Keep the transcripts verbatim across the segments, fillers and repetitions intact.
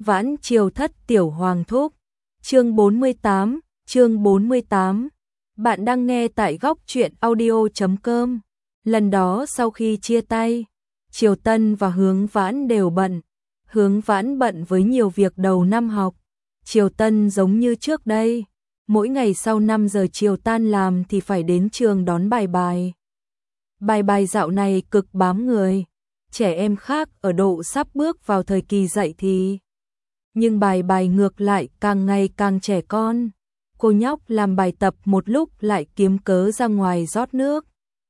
Vãn Triều Thất Tiểu Hoàng Thúc. Chương bốn mươi tám, chương bốn mươi tám. Bạn đang nghe tại góc truyện audio chấm com. Lần đó sau khi chia tay, Triều Tân và Hướng Vãn đều bận. Hướng Vãn bận với nhiều việc đầu năm học. Triều Tân giống như trước đây, mỗi ngày sau năm giờ chiều tan làm thì phải đến trường đón bài bài. Bài bài dạo này cực bám người, trẻ em khác ở độ sắp bước vào thời kỳ dậy thì. Nhưng bài bài ngược lại càng ngày càng trẻ con. Cô nhóc làm bài tập một lúc lại kiếm cớ ra ngoài rót nước.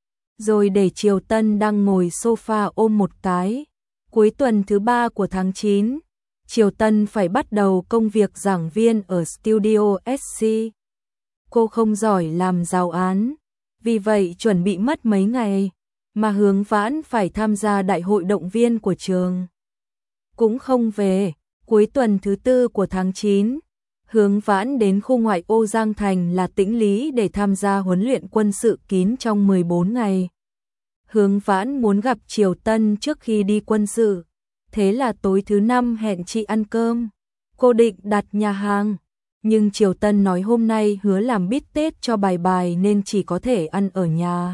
Rồi để Triều Tân đang ngồi sofa ôm một cái. Cuối tuần thứ ba của tháng chín, Triều Tân phải bắt đầu công việc giảng viên ở Studio ét xê. Cô không giỏi làm giáo án, vì vậy chuẩn bị mất mấy ngày, mà Hướng Vãn phải tham gia đại hội động viên của trường. Cũng không về, cuối tuần thứ tư của tháng chín, Hướng Vãn đến khu ngoại ô Giang Thành là Tĩnh Lý để tham gia huấn luyện quân sự kín trong mười bốn ngày. Hướng Vãn muốn gặp Triều Tân trước khi đi quân sự, thế là tối thứ năm hẹn chị ăn cơm. Cô định đặt nhà hàng, nhưng Triều Tân nói hôm nay hứa làm bít tết cho bài bài nên chỉ có thể ăn ở nhà.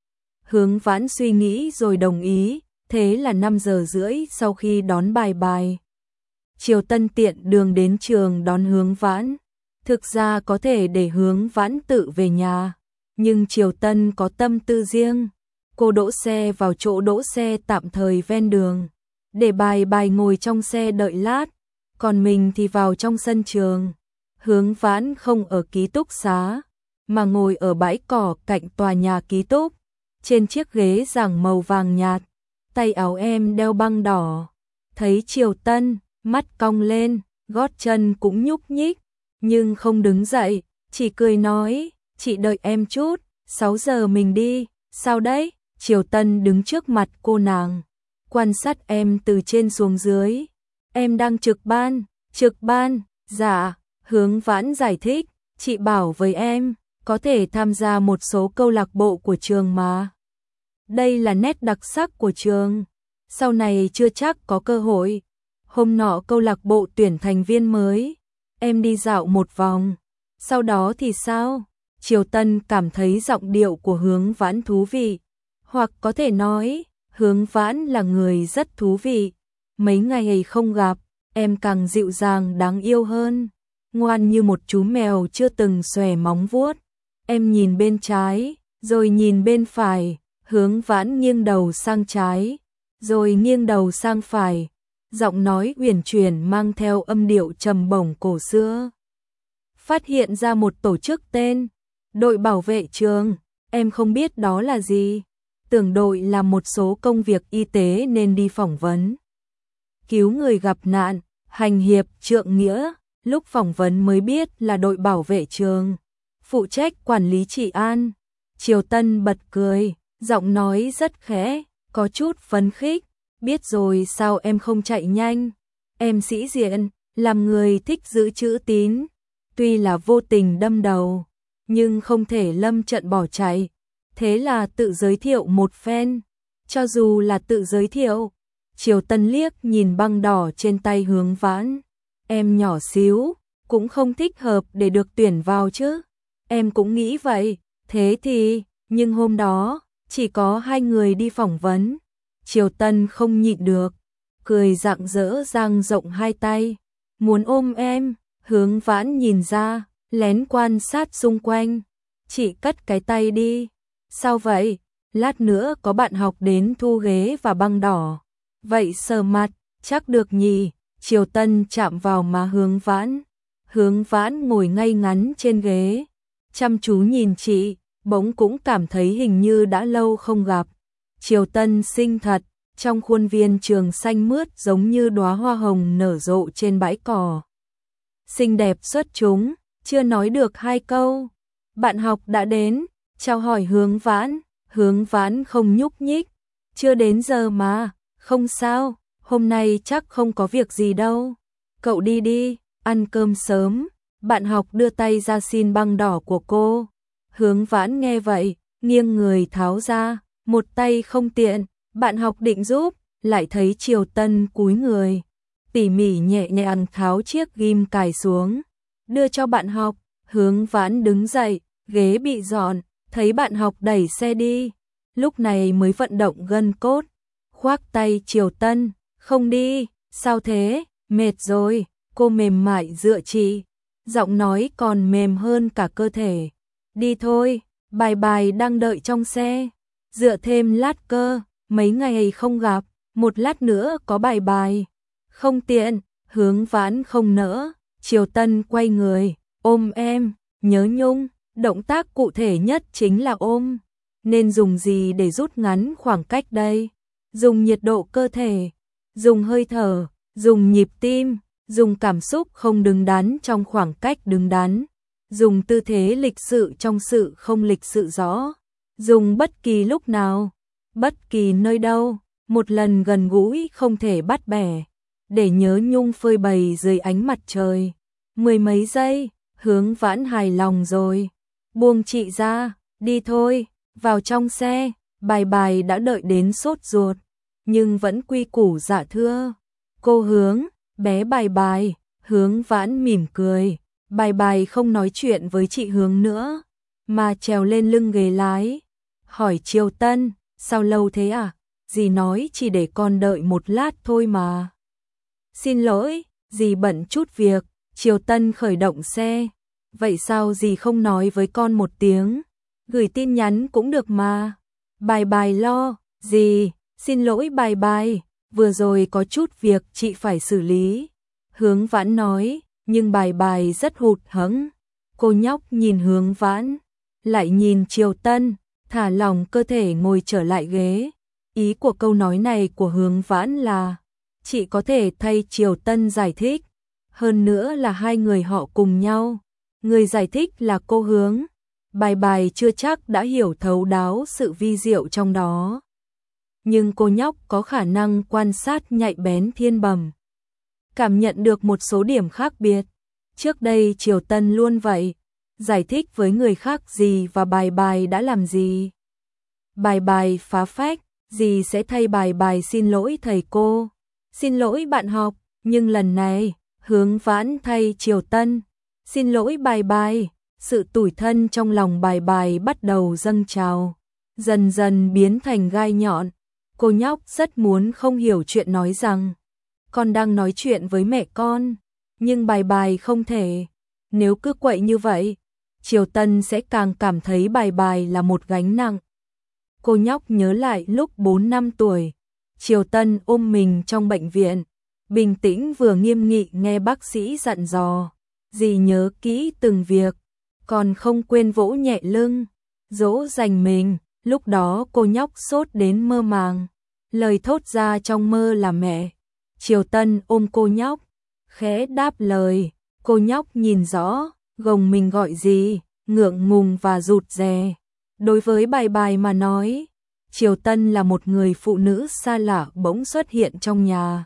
Hướng Vãn suy nghĩ rồi đồng ý, thế là năm giờ rưỡi sau khi đón bài bài, Triều Tân tiện đường đến trường đón Hướng Vãn. Thực ra có thể để Hướng Vãn tự về nhà, nhưng Triều Tân có tâm tư riêng. Cô đỗ xe vào chỗ đỗ xe tạm thời ven đường, để bài bài ngồi trong xe đợi lát, còn mình thì vào trong sân trường. Hướng Vãn không ở ký túc xá, mà ngồi ở bãi cỏ cạnh tòa nhà ký túc, trên chiếc ghế giảng màu vàng nhạt, tay áo em đeo băng đỏ. Thấy Triều Tân, mắt cong lên, gót chân cũng nhúc nhích, nhưng không đứng dậy, chỉ cười nói, chị đợi em chút, sáu giờ mình đi, sao đấy? Triều Tân đứng trước mặt cô nàng, quan sát em từ trên xuống dưới. Em đang trực ban, trực ban, dạ. Hướng Vãn giải thích, chị bảo với em, có thể tham gia một số câu lạc bộ của trường mà. Đây là nét đặc sắc của trường, sau này chưa chắc có cơ hội. Hôm nọ câu lạc bộ tuyển thành viên mới, em đi dạo một vòng, sau đó thì sao? Triều Tân cảm thấy giọng điệu của Hướng Vãn thú vị, hoặc có thể nói, Hướng Vãn là người rất thú vị. Mấy ngày không gặp, em càng dịu dàng đáng yêu hơn, ngoan như một chú mèo chưa từng xòe móng vuốt. Em nhìn bên trái, rồi nhìn bên phải. Hướng Vãn nghiêng đầu sang trái, rồi nghiêng đầu sang phải, giọng nói uyển chuyển mang theo âm điệu trầm bổng cổ xưa. Phát hiện ra một tổ chức tên Đội Bảo vệ Trường, em không biết đó là gì, tưởng đội làm một số công việc y tế nên đi phỏng vấn. Cứu người gặp nạn, hành hiệp trượng nghĩa, lúc phỏng vấn mới biết là Đội Bảo vệ Trường, phụ trách quản lý trị an. Triều Tân bật cười, giọng nói rất khẽ, có chút phấn khích, biết rồi sao em không chạy nhanh, em sĩ diện, làm người thích giữ chữ tín, tuy là vô tình đâm đầu, nhưng không thể lâm trận bỏ chạy, thế là tự giới thiệu một phen. Cho dù là tự giới thiệu, Triều Tân liếc nhìn băng đỏ trên tay Hướng Vãn, em nhỏ xíu, cũng không thích hợp để được tuyển vào chứ, em cũng nghĩ vậy, thế thì, nhưng hôm đó, chỉ có hai người đi phỏng vấn. Triều Tân không nhịn được, cười rạng rỡ dang rộng hai tay, muốn ôm em. Hướng Vãn nhìn ra, lén quan sát xung quanh, chị cất cái tay đi. Sao vậy? Lát nữa có bạn học đến thu ghế và băng đỏ, vậy sờ mặt, chắc được nhỉ? Triều Tân chạm vào má Hướng Vãn. Hướng Vãn ngồi ngay ngắn trên ghế, chăm chú nhìn chị, bỗng cũng cảm thấy hình như đã lâu không gặp. Triều Tân xinh thật, trong khuôn viên trường xanh mướt giống như đóa hoa hồng nở rộ trên bãi cỏ. Xinh đẹp xuất chúng, chưa nói được hai câu, bạn học đã đến, chào hỏi Hướng Vãn. Hướng Vãn không nhúc nhích, chưa đến giờ mà, không sao, hôm nay chắc không có việc gì đâu, cậu đi đi, ăn cơm sớm. Bạn học đưa tay ra xin băng đỏ của cô. Hướng Vãn nghe vậy, nghiêng người tháo ra, một tay không tiện, bạn học định giúp, lại thấy Triều Tân cúi người, tỉ mỉ nhẹ nhàng tháo chiếc ghim cài xuống, đưa cho bạn học. Hướng Vãn đứng dậy, ghế bị dọn, thấy bạn học đẩy xe đi, lúc này mới vận động gân cốt, khoác tay Triều Tân, không đi, sao thế, mệt rồi, cô mềm mại dựa chị, giọng nói còn mềm hơn cả cơ thể. Đi thôi, Bài Bài đang đợi trong xe, dựa thêm lát cơ, mấy ngày không gặp, một lát nữa có Bài Bài. Không tiện, Hướng Vãn không nỡ, Triều Tân quay người, ôm em, nhớ nhung, động tác cụ thể nhất chính là ôm. Nên dùng gì để rút ngắn khoảng cách đây? Dùng nhiệt độ cơ thể, dùng hơi thở, dùng nhịp tim, dùng cảm xúc không đứng đắn trong khoảng cách đứng đắn, dùng tư thế lịch sự trong sự không lịch sự rõ, dùng bất kỳ lúc nào, bất kỳ nơi đâu, một lần gần gũi không thể bắt bẻ, để nhớ nhung phơi bày dưới ánh mặt trời. Mười mấy giây, Hướng Vãn hài lòng rồi, buông chị ra, đi thôi. Vào trong xe, Bài Bài đã đợi đến sốt ruột, nhưng vẫn quy củ dạ thưa. Cô Hướng, bé Bài Bài, Hướng Vãn mỉm cười. Bài Bài không nói chuyện với chị Hướng nữa, mà trèo lên lưng ghế lái. Hỏi Triều Tân, sao lâu thế à? Dì nói chỉ để con đợi một lát thôi mà. Xin lỗi, dì bận chút việc. Triều Tân khởi động xe. Vậy sao dì không nói với con một tiếng? Gửi tin nhắn cũng được mà. Bài Bài lo, gì, xin lỗi Bài Bài, vừa rồi có chút việc chị phải xử lý. Hướng Vãn nói, nhưng Bài Bài rất hụt hẫng. Cô nhóc nhìn Hướng Vãn, lại nhìn Triều Tân, thả lỏng cơ thể ngồi trở lại ghế. Ý của câu nói này của Hướng Vãn là, chị có thể thay Triều Tân giải thích. Hơn nữa là hai người họ cùng nhau. Người giải thích là cô Hướng. Bài Bài chưa chắc đã hiểu thấu đáo sự vi diệu trong đó. Nhưng cô nhóc có khả năng quan sát nhạy bén thiên bẩm, cảm nhận được một số điểm khác biệt. Trước đây Triều Tân luôn vậy, giải thích với người khác gì và Bài Bài đã làm gì. Bài Bài phá phách, gì sẽ thay Bài Bài xin lỗi thầy cô, xin lỗi bạn học, nhưng lần này, Hướng Vãn thay Triều Tân, xin lỗi Bài Bài. Sự tủi thân trong lòng Bài Bài bắt đầu dâng trào, dần dần biến thành gai nhọn. Cô nhóc rất muốn không hiểu chuyện nói rằng, con đang nói chuyện với mẹ con, nhưng Bài Bài không thể. Nếu cứ quậy như vậy, Triều Tân sẽ càng cảm thấy Bài Bài là một gánh nặng. Cô nhóc nhớ lại lúc bốn năm tuổi, Triều Tân ôm mình trong bệnh viện, bình tĩnh vừa nghiêm nghị nghe bác sĩ dặn dò, dì nhớ kỹ từng việc, còn không quên vỗ nhẹ lưng, dỗ dành mình. Lúc đó cô nhóc sốt đến mơ màng, lời thốt ra trong mơ là mẹ. Triều Tân ôm cô nhóc, khẽ đáp lời, cô nhóc nhìn rõ, gồng mình gọi gì, ngượng ngùng và rụt rè. Đối với Bài Bài mà nói, Triều Tân là một người phụ nữ xa lạ bỗng xuất hiện trong nhà.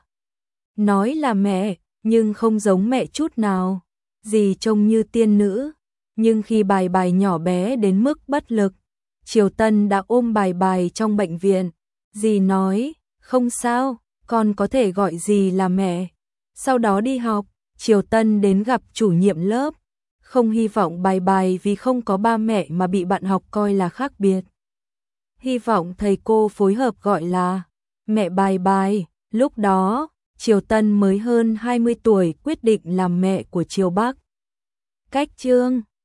Nói là mẹ, nhưng không giống mẹ chút nào, dì trông như tiên nữ. Nhưng khi Bài Bài nhỏ bé đến mức bất lực, Triều Tân đã ôm Bài Bài trong bệnh viện. Dì nói, không sao, con có thể gọi dì là mẹ. Sau đó đi học, Triều Tân đến gặp chủ nhiệm lớp. Không hy vọng Bài Bài vì không có ba mẹ mà bị bạn học coi là khác biệt. Hy vọng thầy cô phối hợp gọi là mẹ Bài Bài. Lúc đó, Triều Tân mới hơn hai mươi tuổi quyết định làm mẹ của Triều Bắc. Cách chương